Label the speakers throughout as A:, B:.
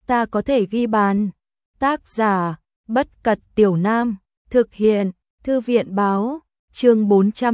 A: ta có thể ghi bàn. Tác giả, Bất Cật Tiểu Nam, thực hiện, Thư viện báo, chương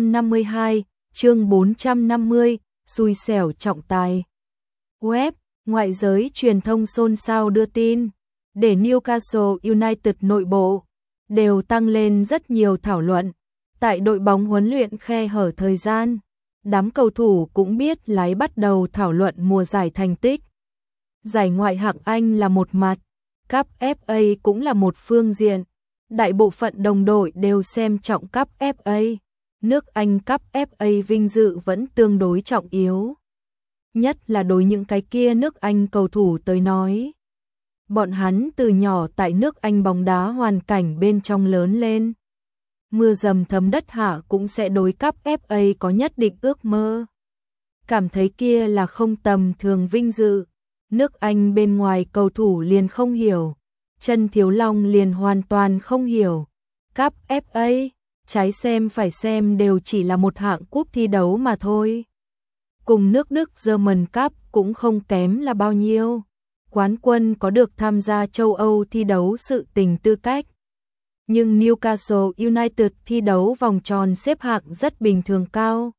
A: 452, chương 450, xui xẻo trọng tài. Web, ngoại giới truyền thông xôn xao đưa tin, để Newcastle United nội bộ, đều tăng lên rất nhiều thảo luận. Tại đội bóng huấn luyện khe hở thời gian, đám cầu thủ cũng biết lái bắt đầu thảo luận mùa giải thành tích. Giải Ngoại hạng Anh là một mặt, Cup FA cũng là một phương diện. Đại bộ phận đồng đội đều xem trọng Cup FA. Nước Anh Cup FA vinh dự vẫn tương đối trọng yếu. Nhất là đối những cái kia nước Anh cầu thủ tới nói. Bọn hắn từ nhỏ tại nước Anh bóng đá hoàn cảnh bên trong lớn lên. Mưa dầm thấm đất hạ cũng sẽ đối Cup FA có nhất định ước mơ. Cảm thấy kia là không tầm thường vinh dự. Nước Anh bên ngoài cầu thủ liền không hiểu. Trần Thiếu Long liền hoàn toàn không hiểu. Cup FA, trái xem phải xem đều chỉ là một hạng cúp thi đấu mà thôi. Cùng nước Đức German Cup cũng không kém là bao nhiêu. Quán quân có được tham gia châu Âu thi đấu sự tình tư cách. Nhưng Newcastle United thi đấu vòng tròn xếp hạng rất bình thường cao.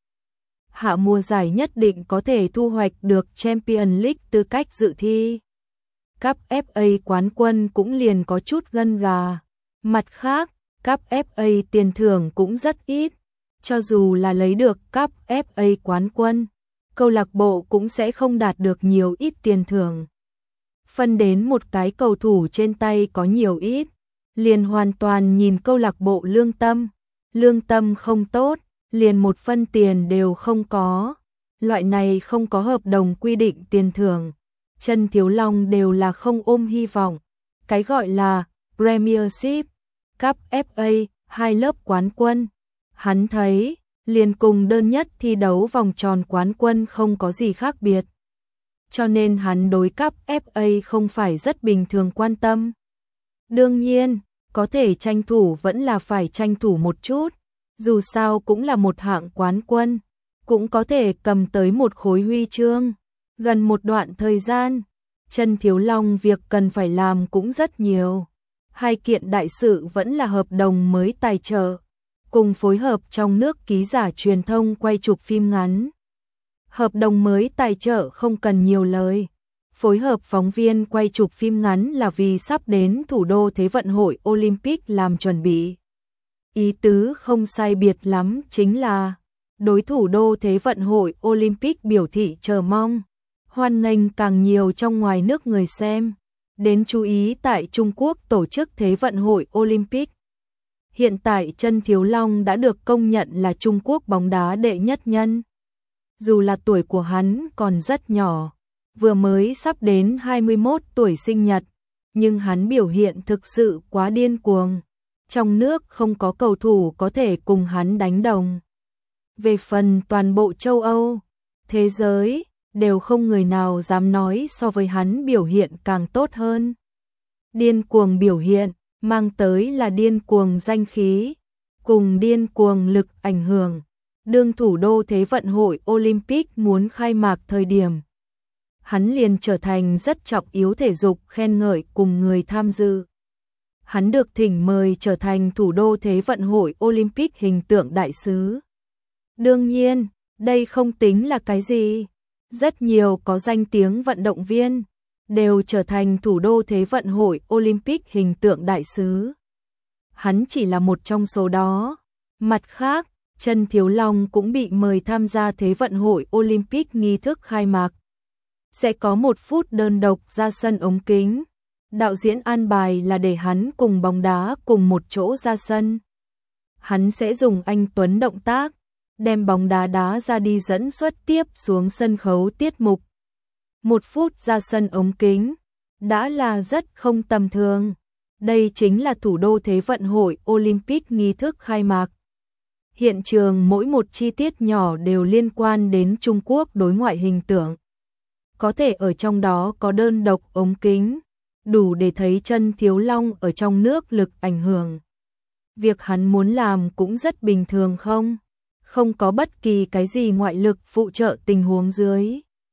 A: Hạ mùa giải nhất định có thể thu hoạch được Champions League tư cách dự thi. Cup FA quán quân cũng liền có chút gân gà. Mặt khác, Cup FA tiền thưởng cũng rất ít. Cho dù là lấy được Cup FA quán quân, câu lạc bộ cũng sẽ không đạt được nhiều ít tiền thưởng. Phân đến một cái cầu thủ trên tay có nhiều ít, liền hoàn toàn nhìn câu lạc bộ lương tâm. Lương tâm không tốt, liền một phân tiền đều không có. Loại này không có hợp đồng quy định tiền thưởng. Trần Thiếu Long đều là không ôm hy vọng. Cái gọi là Premiership, Cup FA, hai lớp quán quân. Hắn thấy, liền cùng đơn nhất thi đấu vòng tròn quán quân không có gì khác biệt. Cho nên hắn đối Cup FA không phải rất bình thường quan tâm. Đương nhiên, có thể tranh thủ vẫn là phải tranh thủ một chút. Dù sao cũng là một hạng quán quân, cũng có thể cầm tới một khối huy chương. Gần một đoạn thời gian, Trần Thiếu Long việc cần phải làm cũng rất nhiều. Hai kiện đại sự vẫn là hợp đồng mới tài trợ, cùng phối hợp trong nước ký giả truyền thông quay chụp phim ngắn. Hợp đồng mới tài trợ không cần nhiều lời. Phối hợp phóng viên quay chụp phim ngắn là vì sắp đến thủ đô Thế vận hội Olympic làm chuẩn bị. Ý tứ không sai biệt lắm chính là đối thủ đô Thế vận hội Olympic biểu thị chờ mong, hoan nghênh càng nhiều trong ngoài nước người xem, đến chú ý tại Trung Quốc tổ chức Thế vận hội Olympic. Hiện tại Trần Thiếu Long đã được công nhận là Trung Quốc bóng đá đệ nhất nhân. Dù là tuổi của hắn còn rất nhỏ, vừa mới sắp đến 21 tuổi sinh nhật, nhưng hắn biểu hiện thực sự quá điên cuồng. Trong nước không có cầu thủ có thể cùng hắn đánh đồng. Về phần toàn bộ châu Âu, thế giới, đều không người nào dám nói so với hắn biểu hiện càng tốt hơn. Điên cuồng biểu hiện, mang tới là điên cuồng danh khí, cùng điên cuồng lực ảnh hưởng. Đương thủ đô Thế vận hội Olympic muốn khai mạc thời điểm, hắn liền trở thành rất trọng yếu thể dục khen ngợi cùng người tham dự. Hắn được thỉnh mời trở thành thủ đô Thế vận hội Olympic hình tượng đại sứ. Đương nhiên, đây không tính là cái gì. Rất nhiều có danh tiếng vận động viên đều trở thành thủ đô Thế vận hội Olympic hình tượng đại sứ. Hắn chỉ là một trong số đó. Mặt khác, Trần Thiếu Long cũng bị mời tham gia Thế vận hội Olympic nghi thức khai mạc. Sẽ có 1 phút đơn độc ra sân ống kính. Đạo diễn an bài là để hắn cùng bóng đá cùng một chỗ ra sân. Hắn sẽ dùng anh tuấn động tác, đem bóng đá đá ra đi dẫn xuất tiếp xuống sân khấu tiết mục. 1 phút ra sân ống kính, đã là rất không tầm thường. Đây chính là thủ đô Thế vận hội Olympic nghi thức khai mạc. Hiện trường mỗi một chi tiết nhỏ đều liên quan đến Trung Quốc đối ngoại hình tượng. Có thể ở trong đó có đơn độc ống kính, đủ để thấy Trần Thiếu Long ở trong nước lực ảnh hưởng. Việc hắn muốn làm cũng rất bình thường không có bất kỳ cái gì ngoại lực phụ trợ tình huống dưới.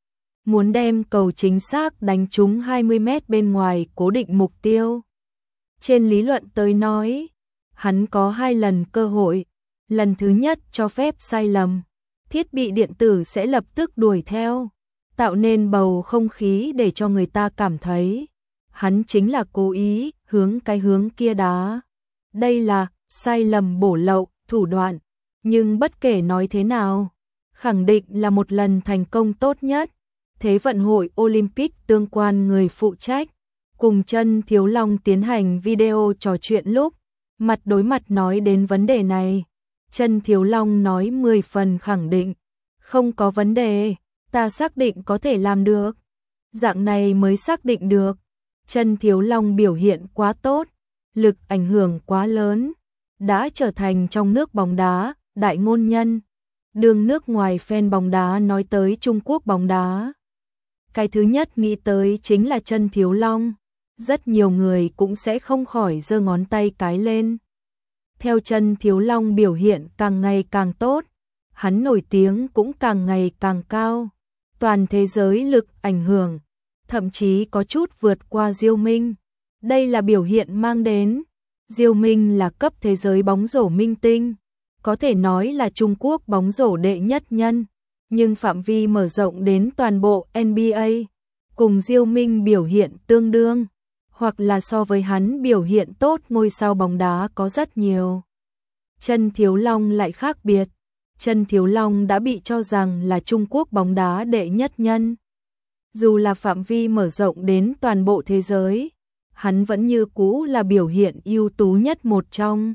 A: muốn đem cầu chính xác đánh trúng 20 mét bên ngoài cố định mục tiêu. Trên lý luận tới nói, hắn có 2 lần cơ hội, lần thứ nhất cho phép sai lầm, thiết bị điện tử sẽ lập tức đuổi theo, tạo nên bầu không khí để cho người ta cảm thấy hắn chính là cố ý hướng cái hướng kia đá. Đây là sai lầm bổ lậu, thủ đoạn, nhưng bất kể nói thế nào, khẳng định là một lần thành công tốt nhất. Thế vận hội Olympic tương quan người phụ trách cùng Trân Thiếu Long tiến hành video trò chuyện lúc mặt đối mặt nói đến vấn đề này. Trân Thiếu Long nói 10 phần khẳng định, không có vấn đề, ta xác định có thể làm được. Dạng này mới xác định được. Trân Thiếu Long biểu hiện quá tốt, lực ảnh hưởng quá lớn, đã trở thành trong nước bóng đá đại ngôn nhân. Đường nước ngoài fan bóng đá nói tới Trung Quốc bóng đá, cái thứ nhất nghĩ tới chính là Trân Thiếu Long. Rất nhiều người cũng sẽ không khỏi giơ ngón tay cái lên. Theo Trân Thiếu Long biểu hiện càng ngày càng tốt, hắn nổi tiếng cũng càng ngày càng cao. Toàn thế giới lực ảnh hưởng, thậm chí có chút vượt qua Diêu Minh. Đây là biểu hiện mang đến. Diêu Minh là cấp thế giới bóng rổ minh tinh, có thể nói là Trung Quốc bóng rổ đệ nhất nhân, nhưng phạm vi mở rộng đến toàn bộ NBA, cùng Diêu Minh biểu hiện tương đương, hoặc là so với hắn biểu hiện tốt ngôi sao bóng đá có rất nhiều. Trân Thiếu Long lại khác biệt. Trân Thiếu Long đã bị cho rằng là Trung Quốc bóng đá đệ nhất nhân. Dù là phạm vi mở rộng đến toàn bộ thế giới, hắn vẫn như cũ là biểu hiện ưu tú nhất một trong.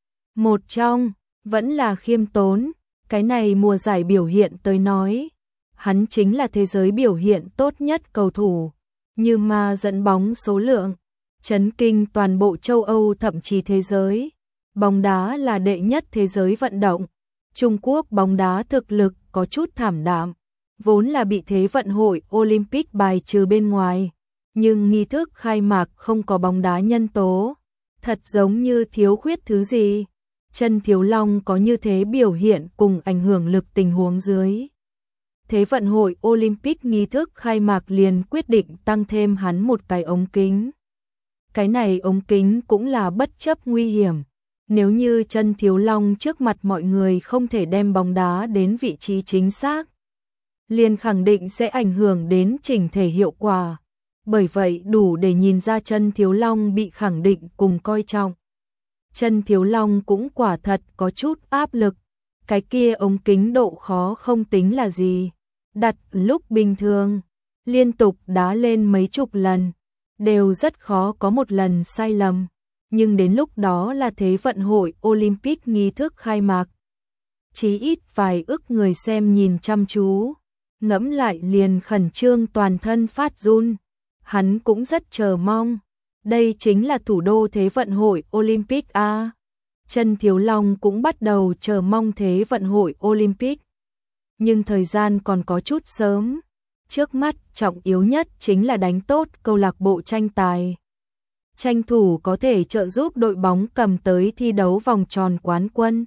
A: Vẫn là khiêm tốn. Cái này mùa giải biểu hiện tới nói, hắn chính là thế giới biểu hiện tốt nhất cầu thủ, như mà dẫn bóng số lượng, chấn kinh toàn bộ châu Âu thậm chí thế giới. Bóng đá là đệ nhất thế giới vận động. Trung Quốc bóng đá thực lực có chút thảm đạm, vốn là bị Thế vận hội Olympic bài trừ bên ngoài, nhưng nghi thức khai mạc không có bóng đá nhân tố, thật giống như thiếu khuyết thứ gì. Trân Thiếu Long có như thế biểu hiện cùng ảnh hưởng lực tình huống dưới. Thế vận hội Olympic nghi thức khai mạc liền quyết định tăng thêm hắn một cái ống kính. Cái này ống kính cũng là bất chấp nguy hiểm. Nếu như Trân Thiếu Long trước mặt mọi người không thể đem bóng đá đến vị trí chính xác, liền khẳng định sẽ ảnh hưởng đến chỉnh thể hiệu quả. Bởi vậy đủ để nhìn ra Trân Thiếu Long bị khẳng định cùng coi trọng. Trân Thiếu Long cũng quả thật có chút áp lực. Cái kia ống kính độ khó không tính là gì. Đặt lúc bình thường, liên tục đá lên mấy chục lần, đều rất khó có một lần sai lầm. Nhưng đến lúc đó là Thế vận hội Olympic nghi thức khai mạc. Chí ít vài ức người xem nhìn chăm chú, ngẫm lại liền khẩn trương toàn thân phát run. Hắn cũng rất chờ mong. Đây chính là thủ đô Thế vận hội Olympic a. Trân Thiếu Long cũng bắt đầu chờ mong Thế vận hội Olympic. Nhưng thời gian còn có chút sớm. Trước mắt trọng yếu nhất chính là đánh tốt câu lạc bộ tranh tài. Tranh thủ có thể trợ giúp đội bóng cầm tới thi đấu vòng tròn quán quân.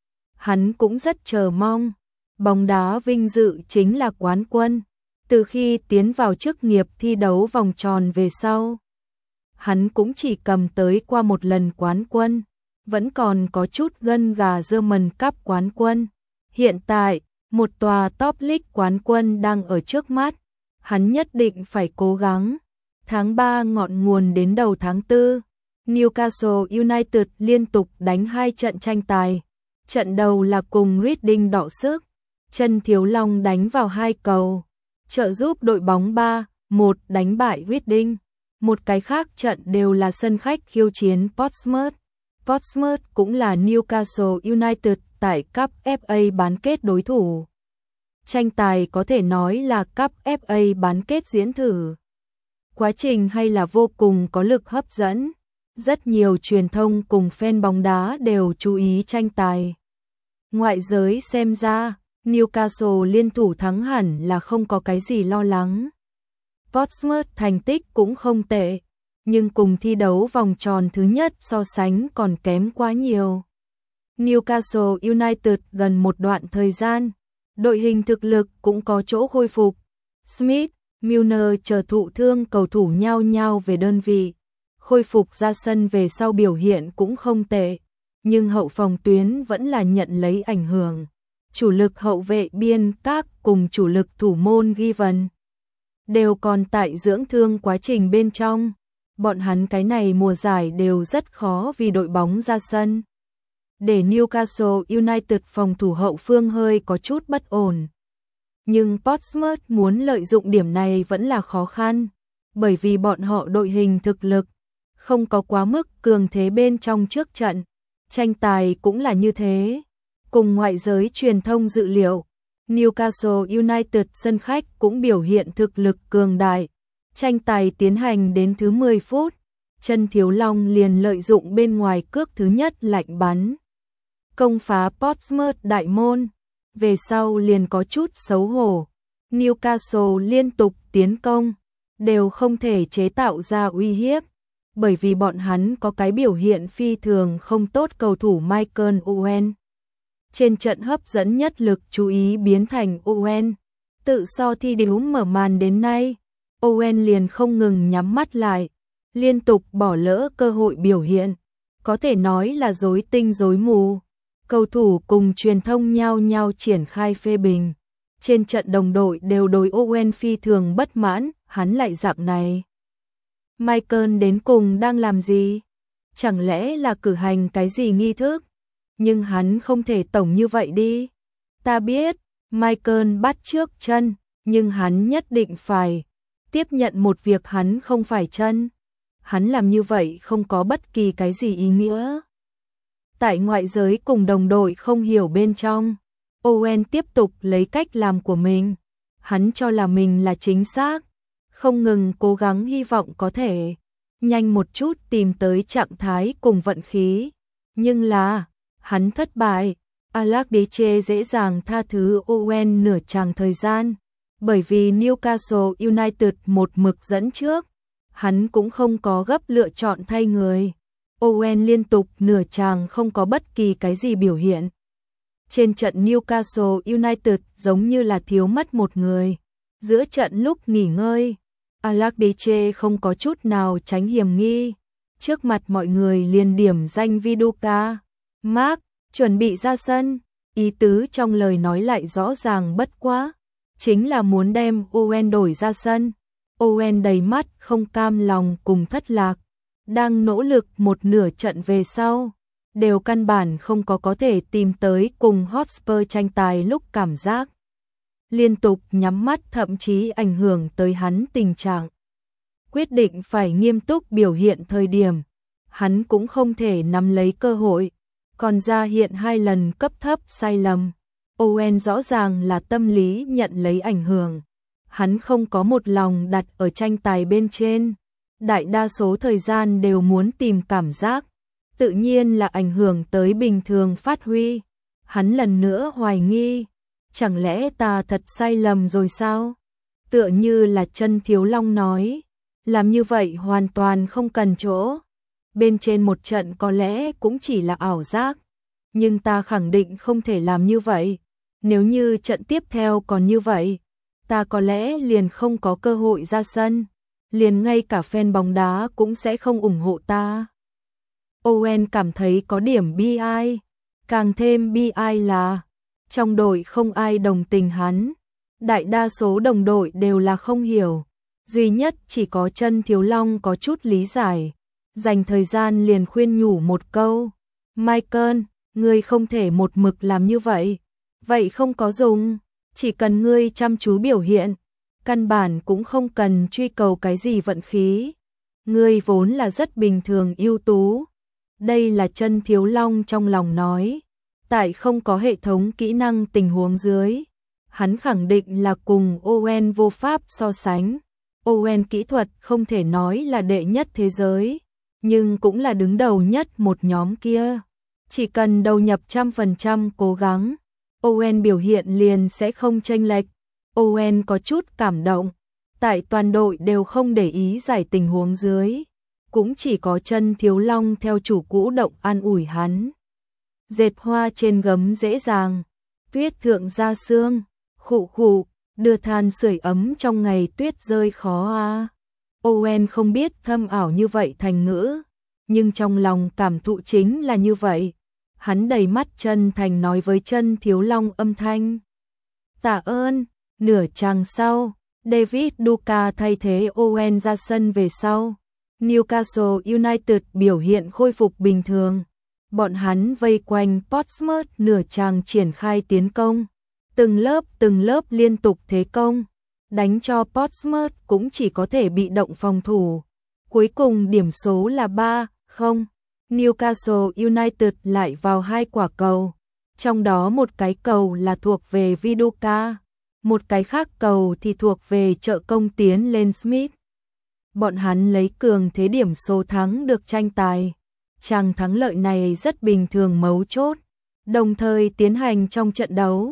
A: Hắn cũng rất chờ mong. Bóng đá vinh dự chính là quán quân. Từ khi tiến vào chức nghiệp thi đấu vòng tròn về sau, hắn cũng chỉ cầm tới qua một lần quán quân, vẫn còn có chút gân gà German Cup quán quân. Hiện tại, một tòa top league quán quân đang ở trước mắt, hắn nhất định phải cố gắng. Tháng 3 ngọn nguồn đến đầu tháng 4, Newcastle United liên tục đánh 2 trận tranh tài. Trận đầu là cùng Reading đọ sức, Trân Thiếu Long đánh vào 2 cầu, trợ giúp đội bóng 3-1 đánh bại Reading. Một cái khác trận đều là sân khách khiêu chiến Portsmouth. Portsmouth cũng là Newcastle United tại Cup FA bán kết đối thủ. Tranh tài có thể nói là Cup FA bán kết diễn thử. Quá trình hay là vô cùng có lực hấp dẫn. Rất nhiều truyền thông cùng fan bóng đá đều chú ý tranh tài. Ngoại giới xem ra, Newcastle liên thủ thắng hẳn là không có cái gì lo lắng. Portsmouth thành tích cũng không tệ, nhưng cùng thi đấu vòng tròn thứ nhất so sánh còn kém quá nhiều. Newcastle United gần một đoạn thời gian, đội hình thực lực cũng có chỗ khôi phục. Smith, Milner chờ thụ thương cầu thủ nhao nhao về đơn vị. Khôi phục ra sân về sau biểu hiện cũng không tệ, nhưng hậu phòng tuyến vẫn là nhận lấy ảnh hưởng. Chủ lực hậu vệ biên các cùng chủ lực thủ môn Given đều còn tại dưỡng thương quá trình bên trong. Bọn hắn cái này mùa giải đều rất khó vì đội bóng ra sân. Để Newcastle United phòng thủ hậu phương hơi có chút bất ổn. Nhưng Portsmouth muốn lợi dụng điểm này vẫn là khó khăn, bởi vì bọn họ đội hình thực lực không có quá mức cường thế bên trong trước trận. Tranh tài cũng là như thế. Cùng ngoại giới truyền thông dự liệu, Newcastle United sân khách cũng biểu hiện thực lực cường đại. Tranh tài tiến hành đến thứ 10 phút, Chân Thiếu Long liền lợi dụng bên ngoài cước thứ nhất lạnh bắn, công phá Portsmouth đại môn. Về sau liền có chút xấu hổ. Newcastle liên tục tiến công, đều không thể chế tạo ra uy hiếp, bởi vì bọn hắn có cái biểu hiện phi thường không tốt cầu thủ Michael Owen. Trên trận hấp dẫn nhất lực chú ý biến thành Owen. Tự so thi đấu mở màn đến nay, Owen liền không ngừng nhắm mắt lại, liên tục bỏ lỡ cơ hội biểu hiện, có thể nói là rối tinh rối mù. Cầu thủ cùng truyền thông nhao nhao triển khai phê bình. Trên trận đồng đội đều đối Owen phi thường bất mãn, hắn lại dạng này. Michael đến cùng đang làm gì? Chẳng lẽ là cử hành cái gì nghi thức? Nhưng hắn không thể tổng như vậy đi. Ta biết, Michael bắt trước chân, nhưng hắn nhất định phải tiếp nhận một việc hắn không phải chân. Hắn làm như vậy không có bất kỳ cái gì ý nghĩa. Tại ngoại giới cùng đồng đội không hiểu bên trong, Owen tiếp tục lấy cách làm của mình. Hắn cho là mình là chính xác, không ngừng cố gắng hy vọng có thể nhanh một chút tìm tới trạng thái cùng vận khí. Nhưng là, hắn thất bại. Allardyce dễ dàng tha thứ Owen nửa chàng thời gian, bởi vì Newcastle United một mực dẫn trước. Hắn cũng không có gấp lựa chọn thay người. Owen liên tục nửa chàng không có bất kỳ cái gì biểu hiện. Trên trận Newcastle United giống như là thiếu mất một người. Giữa trận lúc nghỉ ngơi, Allardyce không có chút nào tránh hiểm nghi. Trước mặt mọi người liền điểm danh Viduka. Mark, chuẩn bị ra sân. Ý tứ trong lời nói lại rõ ràng bất quá. Chính là muốn đem Owen đổi ra sân. Owen đầy mắt không cam lòng cùng thất lạc. Đang nỗ lực một nửa trận về sau, đều căn bản không có thể tìm tới cùng Hotspur tranh tài lúc cảm giác. Liên tục nhắm mắt thậm chí ảnh hưởng tới hắn tình trạng. Quyết định phải nghiêm túc biểu hiện thời điểm, hắn cũng không thể nắm lấy cơ hội, còn ra hiện 2 lần cấp thấp sai lầm. Owen rõ ràng là tâm lý nhận lấy ảnh hưởng. Hắn không có một lòng đặt ở tranh tài bên trên. Đại đa số thời gian đều muốn tìm cảm giác, tự nhiên là ảnh hưởng tới bình thường phát huy. Hắn lần nữa hoài nghi, chẳng lẽ ta thật sai lầm rồi sao? Tựa như là Chân Thiếu Long nói, làm như vậy hoàn toàn không cần chỗ. Bên trên một trận có lẽ cũng chỉ là ảo giác, nhưng ta khẳng định không thể làm như vậy. Nếu như trận tiếp theo còn như vậy, ta có lẽ liền không có cơ hội ra sân. Liền ngay cả fan bóng đá cũng sẽ không ủng hộ ta. Owen cảm thấy có điểm bi ai. Càng thêm bi ai là trong đội không ai đồng tình hắn. Đại đa số đồng đội đều là không hiểu. Duy nhất chỉ có Chân Thiếu Long có chút lý giải. Dành thời gian liền khuyên nhủ một câu. Michael, ngươi không thể một mực làm như vậy. Vậy không có dùng. Chỉ cần ngươi chăm chú biểu hiện. Căn bản cũng không cần truy cầu cái gì vận khí. Ngươi vốn là rất bình thường ưu tú. Đây là Chân Thiếu Long trong lòng nói. Tại không có hệ thống kỹ năng tình huống dưới, hắn khẳng định là cùng Owen vô pháp so sánh. Owen kỹ thuật không thể nói là đệ nhất thế giới, nhưng cũng là đứng đầu nhất một nhóm kia. Chỉ cần đầu nhập 100% cố gắng, Owen biểu hiện liền sẽ không chênh lệch. Owen có chút cảm động, tại toàn đội đều không để ý giải tình huống dưới, cũng chỉ có Chân Thiếu Long theo chủ cũ động an ủi hắn. Dệt hoa trên gấm dễ dàng, tuyết thượng ra sương, khụ khụ, đưa than sưởi ấm trong ngày tuyết rơi khó a. Owen không biết thâm ảo như vậy thành ngữ, nhưng trong lòng cảm thụ chính là như vậy. Hắn đầy mắt chân thành nói với chân thiếu long âm thanh. Tạ ơn. Nửa chặng sau, David Duca thay thế Owen ra sân về sau. Newcastle United biểu hiện khôi phục bình thường. Bọn hắn vây quanh Portsmouth nửa chặng triển khai tiến công. Từng lớp liên tục thế công. Đánh cho Portsmouth cũng chỉ có thể bị động phòng thủ. Cuối cùng điểm số là 3-0. Newcastle United lại vào 2 quả cầu. Trong đó một cái cầu là thuộc về Viduka, một cái khác cầu thì thuộc về trợ công tiến lên Smith. Bọn hắn lấy cường thế điểm số thắng được tranh tài. Chàng thắng lợi này rất bình thường mấu chốt. Đồng thời tiến hành trong trận đấu,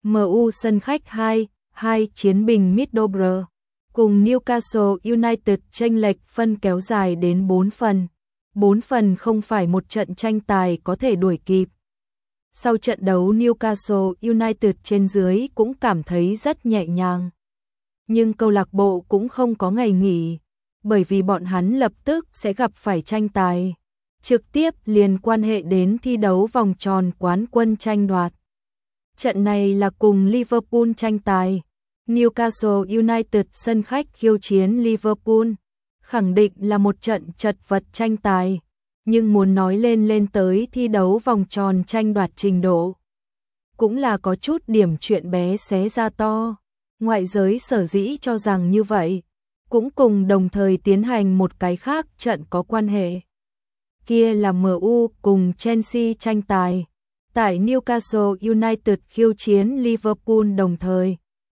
A: MU sân khách 2-2 chiến bình Middlesbrough, cùng Newcastle United chênh lệch phân kéo dài đến 4 phần. 4 phần không phải một trận tranh tài có thể đuổi kịp. Sau trận đấu Newcastle United trên dưới cũng cảm thấy rất nhẹ nhàng. Nhưng câu lạc bộ cũng không có ngày nghỉ, bởi vì bọn hắn lập tức sẽ gặp phải tranh tài trực tiếp liên quan hệ đến thi đấu vòng tròn quán quân tranh đoạt. Trận này là cùng Liverpool tranh tài. Newcastle United sân khách khiêu chiến Liverpool, khẳng định là một trận chật vật tranh tài, nhưng muốn nói lên tới thi đấu vòng tròn tranh đoạt trình độ, cũng là có chút điểm chuyện bé xé ra to. Ngoại giới sở dĩ cho rằng như vậy, cũng cùng đồng thời tiến hành một cái khác trận có quan hệ. Kia là MU cùng Chelsea tranh tài. Tại Newcastle United khiêu chiến Liverpool đồng thời,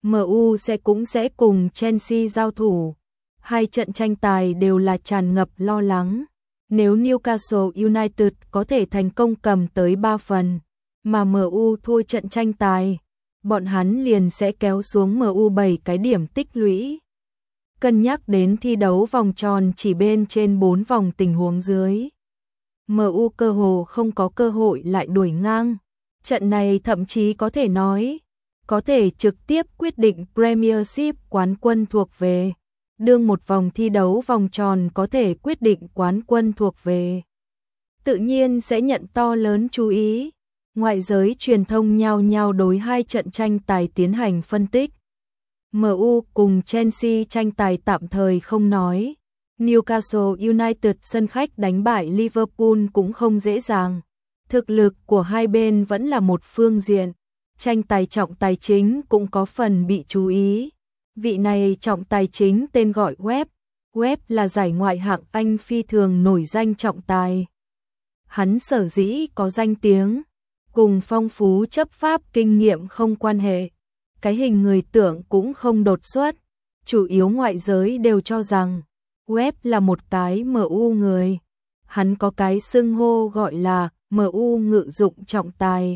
A: MU cũng sẽ cùng Chelsea giao thủ. Hai trận tranh tài đều là tràn ngập lo lắng. Nếu Newcastle United có thể thành công cầm tới 3 phần, mà MU thua trận tranh tài, bọn hắn liền sẽ kéo xuống MU 7 cái điểm tích lũy. Cân nhắc đến thi đấu vòng tròn chỉ bên trên 4 vòng tình huống dưới, MU cơ hồ không có cơ hội lại đuổi ngang. Trận này thậm chí có thể nói, có thể trực tiếp quyết định Premiership quán quân thuộc về. Đương một vòng thi đấu vòng tròn có thể quyết định quán quân thuộc về, tự nhiên sẽ nhận to lớn chú ý. Ngoại giới truyền thông nhao nhao đối hai trận tranh tài tiến hành phân tích. MU cùng Chelsea tranh tài tạm thời không nói. Newcastle United sân khách đánh bại Liverpool cũng không dễ dàng. Thực lực của hai bên vẫn là một phương diện. Tranh tài trọng tài chính cũng có phần bị chú ý. Vị này trọng tài chính tên gọi Webb. Webb là giải ngoại hạng Anh phi thường nổi danh trọng tài. Hắn sở dĩ có danh tiếng, cùng phong phú chấp pháp kinh nghiệm không quan hệ. Cái hình người tưởng cũng không đột xuất. Chủ yếu ngoại giới đều cho rằng Webb là một cái MU người. Hắn có cái xưng hô gọi là MU ngự dụng trọng tài.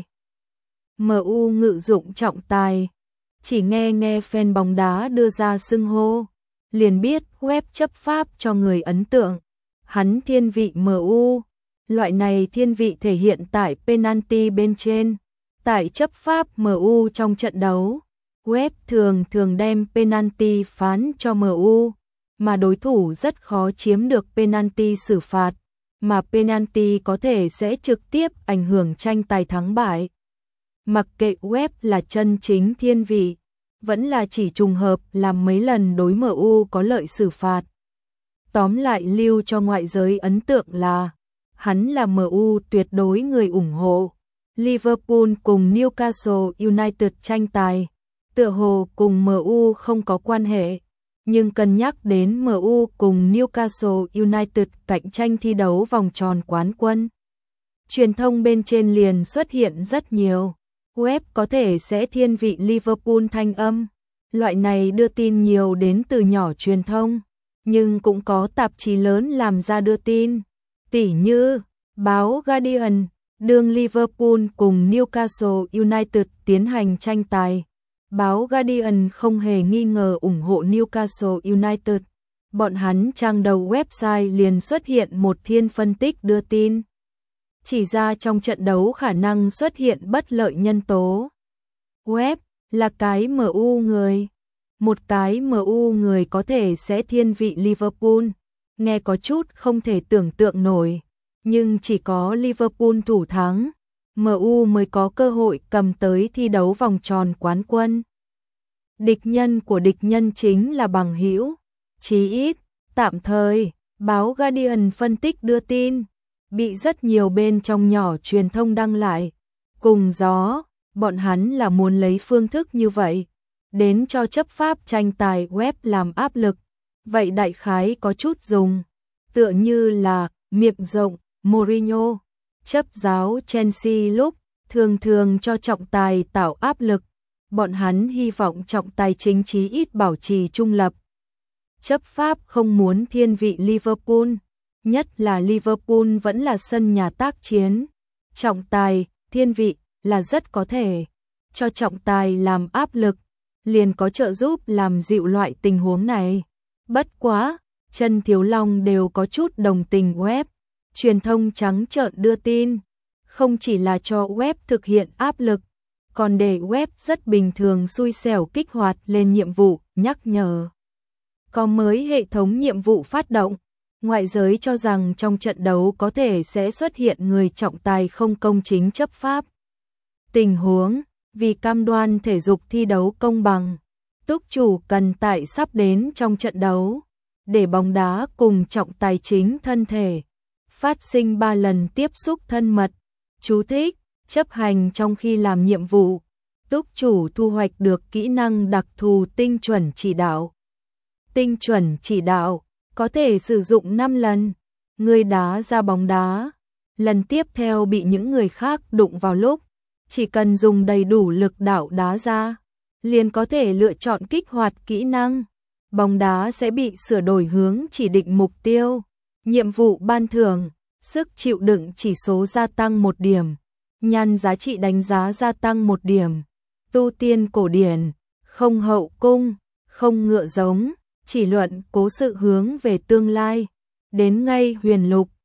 A: MU ngự dụng trọng tài. Chỉ nghe fan bóng đá đưa ra xưng hô, liền biết Webb chấp pháp cho người ấn tượng. Hắn thiên vị MU. Loại này thiên vị thể hiện tại penalty bên trên. Tại chấp pháp MU trong trận đấu, Webb thường đem penalty phán cho MU, mà đối thủ rất khó chiếm được penalty xử phạt, mà penalty có thể sẽ trực tiếp ảnh hưởng tranh tài thắng bại. Mặc kệ Webb là chân chính thiên vị, vẫn là chỉ trùng hợp làm mấy lần đối MU có lợi xử phạt. Tóm lại lưu cho ngoại giới ấn tượng là hắn là MU tuyệt đối người ủng hộ. Liverpool cùng Newcastle United tranh tài, tựa hồ cùng MU không có quan hệ, nhưng cân nhắc đến MU cùng Newcastle United cạnh tranh thi đấu vòng tròn quán quân. Truyền thông bên trên liền xuất hiện rất nhiều. Webb có thể sẽ thiên vị Liverpool thanh âm. Loại này đưa tin nhiều đến từ nhỏ truyền thông, nhưng cũng có tạp chí lớn làm ra đưa tin. Tỉ như báo Guardian, đương Liverpool cùng Newcastle United tiến hành tranh tài. Báo Guardian không hề nghi ngờ ủng hộ Newcastle United. Bọn hắn trang đầu website liền xuất hiện một thiên phân tích đưa tin, chỉ ra trong trận đấu khả năng xuất hiện bất lợi nhân tố. Webb là cái MU người, Một cái MU người có thể sẽ thiên vị Liverpool, nghe có chút không thể tưởng tượng nổi, nhưng chỉ có Liverpool thủ thắng, MU mới có cơ hội cầm tới thi đấu vòng tròn quán quân. Địch nhân của địch nhân chính là bằng hữu, chí ít, tạm thời, báo Guardian phân tích đưa tin, bị rất nhiều bên trong nhỏ truyền thông đăng lại. Cùng gió, bọn hắn là muốn lấy phương thức như vậy, đến cho chấp pháp tranh tài web làm áp lực, vậy đại khái có chút dùng, tựa như là miệng rộng, Mourinho, chấp giáo Chelsea lúc thường thường cho trọng tài tạo áp lực, bọn hắn hy vọng trọng tài chính chí ít bảo trì trung lập. Chấp pháp không muốn thiên vị Liverpool, nhất là Liverpool vẫn là sân nhà tác chiến, trọng tài, thiên vị là rất có thể cho trọng tài làm áp lực, liền có trợ giúp làm dịu loại tình huống này. Bất quá, Chân Thiếu Long đều có chút đồng tình web, truyền thông trắng trợn đưa tin, không chỉ là cho web thực hiện áp lực, còn để web rất bình thường xui xẻo kích hoạt lên nhiệm vụ, nhắc nhở. Có mới hệ thống nhiệm vụ phát động, ngoại giới cho rằng trong trận đấu có thể sẽ xuất hiện người trọng tài không công chính chấp pháp. Tình huống, vì cam đoan thể dục thi đấu công bằng, túc chủ cần tại sắp đến trong trận đấu, để bóng đá cùng trọng tài chính thân thể, phát sinh 3 lần tiếp xúc thân mật. Chú thích, chấp hành trong khi làm nhiệm vụ, túc chủ thu hoạch được kỹ năng đặc thù tinh chuẩn chỉ đạo. Tinh chuẩn chỉ đạo, có thể sử dụng 5 lần, người đá ra bóng đá, lần tiếp theo bị những người khác đụng vào lúc, chỉ cần dùng đầy đủ lực đạo đá ra, liền có thể lựa chọn kích hoạt kỹ năng, bóng đá sẽ bị sửa đổi hướng chỉ định mục tiêu, nhiệm vụ ban thưởng, sức chịu đựng chỉ số gia tăng 1 điểm, nhan giá trị đánh giá gia tăng 1 điểm, tu tiên cổ điển, không hậu cung, không ngựa giống, chỉ luận cố sự hướng về tương lai, đến ngay huyền lục,